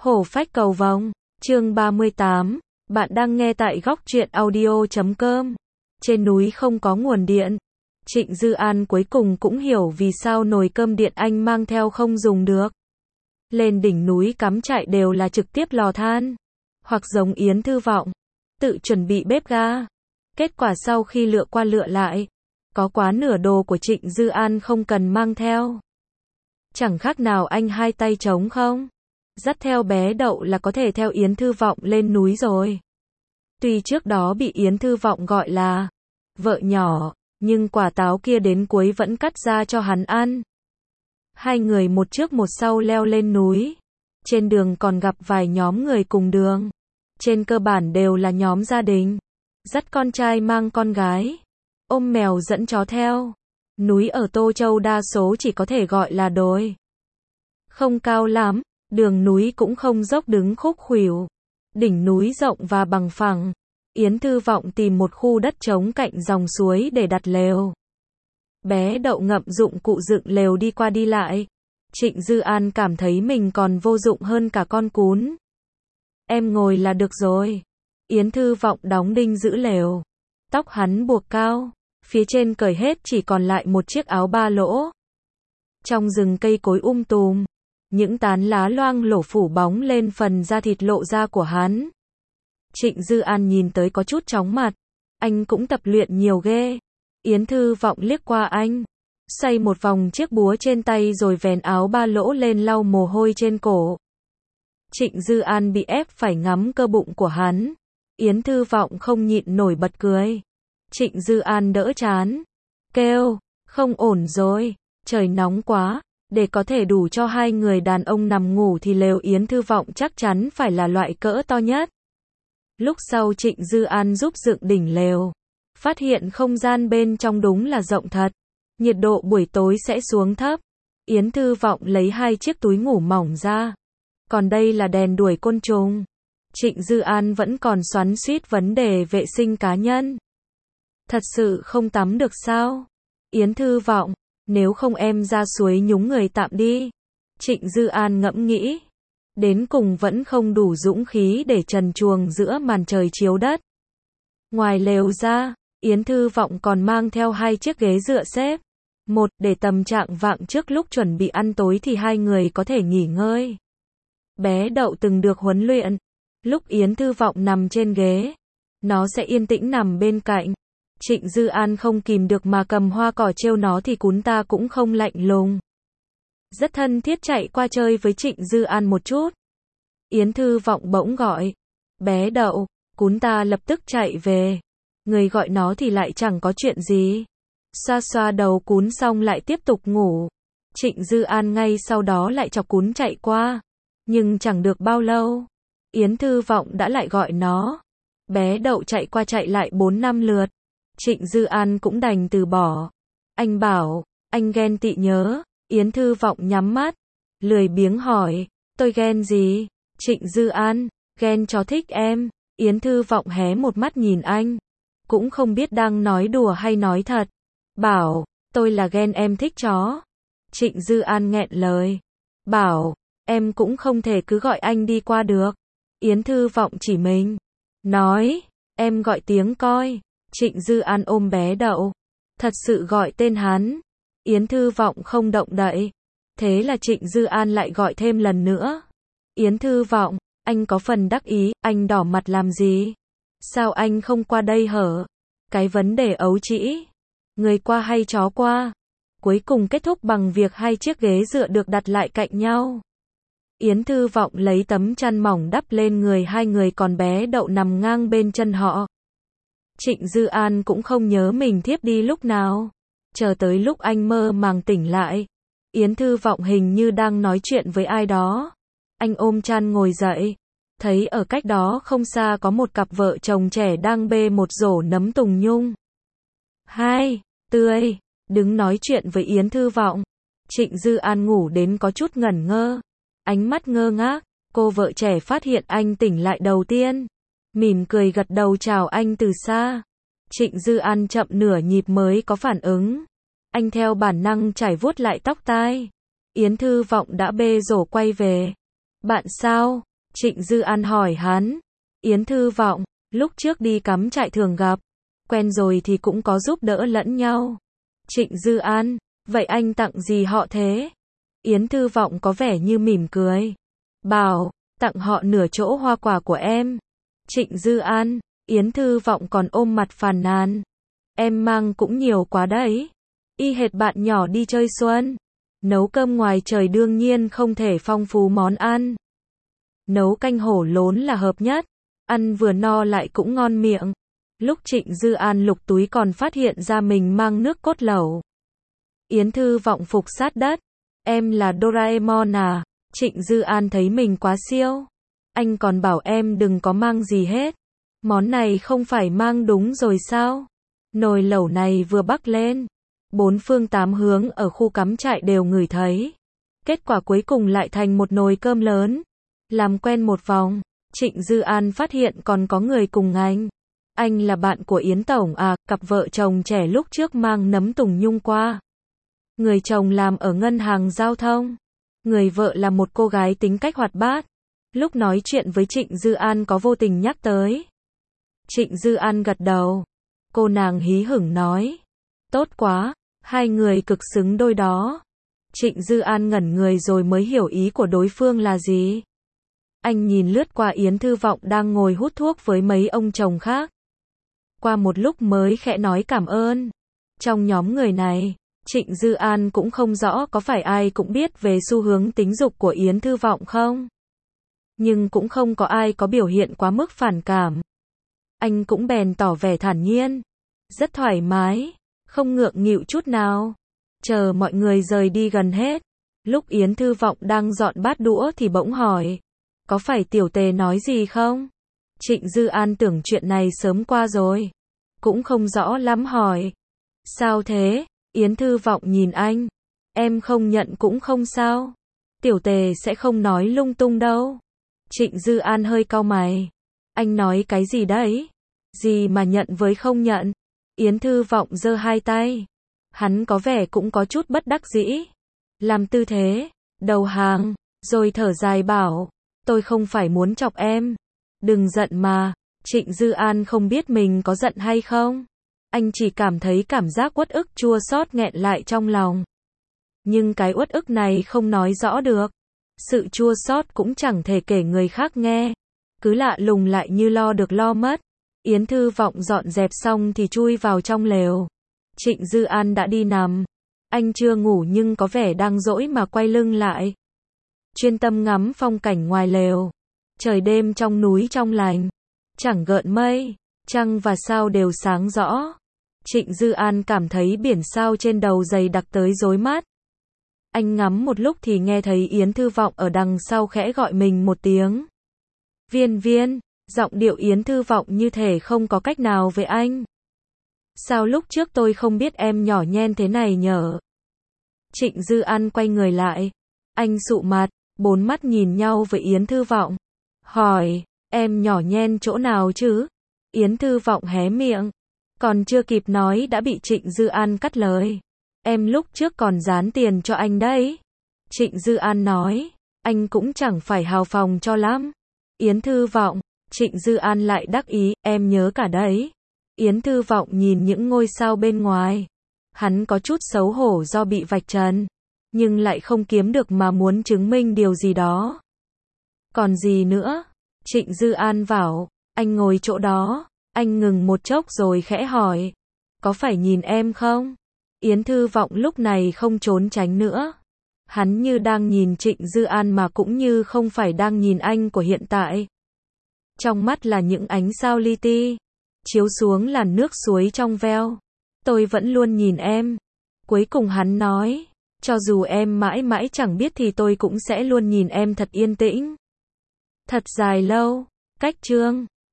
Hổ phách cầu vồng, chương 38, bạn đang nghe tại góc truyện audio.com. Trên núi không có nguồn điện. Trịnh Dư An cuối cùng cũng hiểu vì sao nồi cơm điện anh mang theo không dùng được. Lên đỉnh núi cắm trại đều là trực tiếp lò than, hoặc giống Yến Thư Vọng, tự chuẩn bị bếp ga. Kết quả sau khi lựa qua lựa lại, có quá nửa đồ của Trịnh Dư An không cần mang theo. Chẳng khác nào anh hai tay trống không. Dắt theo bé Đậu là có thể theo Yến Thư Vọng lên núi rồi. Tuy trước đó bị Yến Thư Vọng gọi là vợ nhỏ, nhưng quả táo kia đến cuối vẫn cắt ra cho hắn ăn. Hai người một trước một sau leo lên núi. Trên đường còn gặp vài nhóm người cùng đường. Trên cơ bản đều là nhóm gia đình. Dắt con trai mang con gái. Ôm mèo dẫn chó theo. Núi ở Tô Châu đa số chỉ có thể gọi là đồi. Không cao lắm. Đường núi cũng không dốc đứng khúc khuỷu. Đỉnh núi rộng và bằng phẳng. Yến Thư Vọng tìm một khu đất trống cạnh dòng suối để đặt lều. Bé Đậu ngậm dụng cụ dựng lều đi qua đi lại. Trịnh Dư An cảm thấy mình còn vô dụng hơn cả con cún. Em ngồi là được rồi. Yến Thư Vọng đóng đinh giữ lều. Tóc hắn buộc cao. Phía trên cởi hết chỉ còn lại một chiếc áo ba lỗ. Trong rừng cây cối tùm. Những tán lá loang lổ phủ bóng lên phần da thịt lộ ra của hắn. Trịnh Dư An nhìn tới có chút chóng mặt. Anh cũng tập luyện nhiều ghê. Yến Thư Vọng liếc qua anh. Xoay một vòng chiếc búa trên tay rồi vén áo ba lỗ lên lau mồ hôi trên cổ. Trịnh Dư An bị ép phải ngắm cơ bụng của hắn. Yến Thư Vọng không nhịn nổi bật cười. Trịnh Dư An đỡ chán. Kêu, không ổn rồi. Trời nóng quá. Để có thể đủ cho hai người đàn ông nằm ngủ thì lều Yến Thư Vọng chắc chắn phải là loại cỡ to nhất. Lúc sau Trịnh Dư An giúp dựng đỉnh lều. Phát hiện không gian bên trong đúng là rộng thật. Nhiệt độ buổi tối sẽ xuống thấp. Yến Thư Vọng lấy hai chiếc túi ngủ mỏng ra. Còn đây là đèn đuổi côn trùng. Trịnh Dư An vẫn còn xoắn xuýt vấn đề vệ sinh cá nhân. Thật sự không tắm được sao? Yến Thư Vọng, nếu không em ra suối nhúng người tạm đi. Trịnh Dư An ngẫm nghĩ. Đến cùng vẫn không đủ dũng khí để trần truồng giữa màn trời chiếu đất. Ngoài lều ra, Yến Thư Vọng còn mang theo hai chiếc ghế dựa xếp. Một, để tầm trạng vạng trước lúc chuẩn bị ăn tối thì hai người có thể nghỉ ngơi. Bé Đậu từng được huấn luyện. Lúc Yến Thư Vọng nằm trên ghế, nó sẽ yên tĩnh nằm bên cạnh. Trịnh Dư An không kìm được mà cầm hoa cỏ trêu nó thì cún ta cũng không lạnh lùng. Rất thân thiết chạy qua chơi với Trịnh Dư An một chút. Yến Thư Vọng bỗng gọi. Bé Đậu, cún ta lập tức chạy về. Người gọi nó thì lại chẳng có chuyện gì. Xoa xoa đầu cún xong lại tiếp tục ngủ. Trịnh Dư An ngay sau đó lại chọc cún chạy qua. Nhưng chẳng được bao lâu. Yến Thư Vọng đã lại gọi nó. Bé Đậu chạy qua chạy lại 4-5 lượt. Trịnh Dư An cũng đành từ bỏ. Anh bảo, anh ghen tị nhớ. Yến Thư Vọng nhắm mắt. Lười biếng hỏi, tôi ghen gì? Trịnh Dư An, ghen chó thích em. Yến Thư Vọng hé một mắt nhìn anh. Cũng không biết đang nói đùa hay nói thật. Bảo, tôi là ghen em thích chó. Trịnh Dư An nghẹn lời. Bảo, em cũng không thể cứ gọi anh đi qua được. Yến Thư Vọng chỉ mình. Nói, em gọi tiếng coi. Trịnh Dư An ôm bé Đậu. Thật sự gọi tên hắn. Yến Thư Vọng không động đậy. Thế là Trịnh Dư An lại gọi thêm lần nữa. Yến Thư Vọng, anh có phần đắc ý, anh đỏ mặt làm gì? Sao anh không qua đây hở? Cái vấn đề ấu trĩ. Người qua hay chó qua? Cuối cùng kết thúc bằng việc hai chiếc ghế dựa được đặt lại cạnh nhau. Yến Thư Vọng lấy tấm chăn mỏng đắp lên người hai người còn bé Đậu nằm ngang bên chân họ. Trịnh Dư An cũng không nhớ mình thiếp đi lúc nào. Chờ tới lúc anh mơ màng tỉnh lại. Yến Thư Vọng hình như đang nói chuyện với ai đó. Anh ôm chăn ngồi dậy. Thấy ở cách đó không xa có một cặp vợ chồng trẻ đang bê một rổ nấm tùng nhung. Hai, tươi, đứng nói chuyện với Yến Thư Vọng. Trịnh Dư An ngủ đến có chút ngẩn ngơ. Ánh mắt ngơ ngác. Cô vợ trẻ phát hiện anh tỉnh lại đầu tiên. Mỉm cười gật đầu chào anh từ xa. Trịnh Dư An chậm nửa nhịp mới có phản ứng. Anh theo bản năng chải vuốt lại tóc tai. Yến Thư Vọng đã bê rổ quay về. Bạn sao? Trịnh Dư An hỏi hắn. Yến Thư Vọng, lúc trước đi cắm trại thường gặp. Quen rồi thì cũng có giúp đỡ lẫn nhau. Trịnh Dư An, vậy anh tặng gì họ thế? Yến Thư Vọng có vẻ như mỉm cười. Bảo, tặng họ nửa chỗ hoa quả của em. Trịnh Dư An, Yến Thư Vọng còn ôm mặt phàn nàn. Em mang cũng nhiều quá đấy. Y hệt bạn nhỏ đi chơi xuân. Nấu cơm ngoài trời đương nhiên không thể phong phú món ăn. Nấu canh hổ lốn là hợp nhất. Ăn vừa no lại cũng ngon miệng. Lúc Trịnh Dư An lục túi còn phát hiện ra mình mang nước cốt lẩu. Yến Thư Vọng phục sát đất. Em là Doraemon à? Trịnh Dư An thấy mình quá siêu. Anh còn bảo em đừng có mang gì hết. Món này không phải mang đúng rồi sao? Nồi lẩu này vừa bắc lên. 4 phương 8 hướng ở khu cắm trại đều ngửi thấy. Kết quả cuối cùng lại thành một nồi cơm lớn. Làm quen một vòng, Trịnh Dư An phát hiện còn có người cùng ngành. Anh là bạn của Yến Tổng à? Cặp vợ chồng trẻ lúc trước mang nấm tùng nhung qua. Người chồng làm ở ngân hàng giao thông. Người vợ là một cô gái tính cách hoạt bát. Lúc nói chuyện với Trịnh Dư An có vô tình nhắc tới. Trịnh Dư An gật đầu. Cô nàng hí hửng nói. Tốt quá, hai người cực xứng đôi đó. Trịnh Dư An ngẩn người rồi mới hiểu ý của đối phương là gì. Anh nhìn lướt qua Yến Thư Vọng đang ngồi hút thuốc với mấy ông chồng khác. Qua một lúc mới khẽ nói cảm ơn. Trong nhóm người này, Trịnh Dư An cũng không rõ có phải ai cũng biết về xu hướng tính dục của Yến Thư Vọng không. Nhưng cũng không có ai có biểu hiện quá mức phản cảm. Anh cũng bèn tỏ vẻ thản nhiên. Rất thoải mái, không ngượng nghịu chút nào. Chờ mọi người rời đi gần hết. Lúc Yến Thư Vọng đang dọn bát đũa thì bỗng hỏi. Có phải tiểu tề nói gì không? Trịnh Dư An tưởng chuyện này sớm qua rồi. Cũng không rõ lắm hỏi. Sao thế? Yến Thư Vọng nhìn anh. Em không nhận cũng không sao. Tiểu tề sẽ không nói lung tung đâu. Trịnh Dư An hơi cau mày. Anh nói cái gì đấy? Gì mà nhận với không nhận? Yến Thư Vọng giơ hai tay. Hắn có vẻ cũng có chút bất đắc dĩ. Làm tư thế, đầu hàng, rồi thở dài bảo. Tôi không phải muốn chọc em. Đừng giận mà. Trịnh Dư An không biết mình có giận hay không. Anh chỉ cảm thấy cảm giác uất ức chua xót nghẹn lại trong lòng. Nhưng cái uất ức này không nói rõ được. Sự chua xót cũng chẳng thể kể người khác nghe. Cứ lạ lùng lại như lo được lo mất. Yến Thư Vọng dọn dẹp xong thì chui vào trong lều. Trịnh Dư An đã đi nằm. Anh chưa ngủ nhưng có vẻ đang dỗi mà quay lưng lại. Chuyên tâm ngắm phong cảnh ngoài lều. Trời đêm trong núi trong lành. Chẳng gợn mây, trăng và sao đều sáng rõ. Trịnh Dư An cảm thấy biển sao trên đầu dày đặc tới rối mắt. Anh ngắm một lúc thì nghe thấy Yến Thư Vọng ở đằng sau khẽ gọi mình một tiếng. Viên Viên, giọng điệu Yến Thư Vọng như thể không có cách nào với anh. Sao lúc trước tôi không biết em nhỏ nhen thế này nhở? Trịnh Dư An quay người lại. Anh sụ mặt, bốn mắt nhìn nhau với Yến Thư Vọng. Hỏi, em nhỏ nhen chỗ nào chứ? Yến Thư Vọng hé miệng. Còn chưa kịp nói đã bị Trịnh Dư An cắt lời. Em lúc trước còn dán tiền cho anh đấy. Trịnh Dư An nói. Anh cũng chẳng phải hào phóng cho lắm. Yến Thư Vọng. Trịnh Dư An lại đắc ý. Em nhớ cả đấy. Yến Thư Vọng nhìn những ngôi sao bên ngoài. Hắn có chút xấu hổ do bị vạch trần. Nhưng lại không kiếm được mà muốn chứng minh điều gì đó. Còn gì nữa? Trịnh Dư An bảo. Anh ngồi chỗ đó. Anh ngừng một chốc rồi khẽ hỏi. Có phải nhìn em không? Yến Thư Vọng lúc này không trốn tránh nữa. Hắn như đang nhìn Trịnh Dư An mà cũng như không phải đang nhìn anh của hiện tại. Trong mắt là những ánh sao li ti. Chiếu xuống làn nước suối trong veo. Tôi vẫn luôn nhìn em. Cuối cùng hắn nói. Cho dù em mãi mãi chẳng biết thì tôi cũng sẽ luôn nhìn em thật yên tĩnh. Thật dài lâu. Cách chương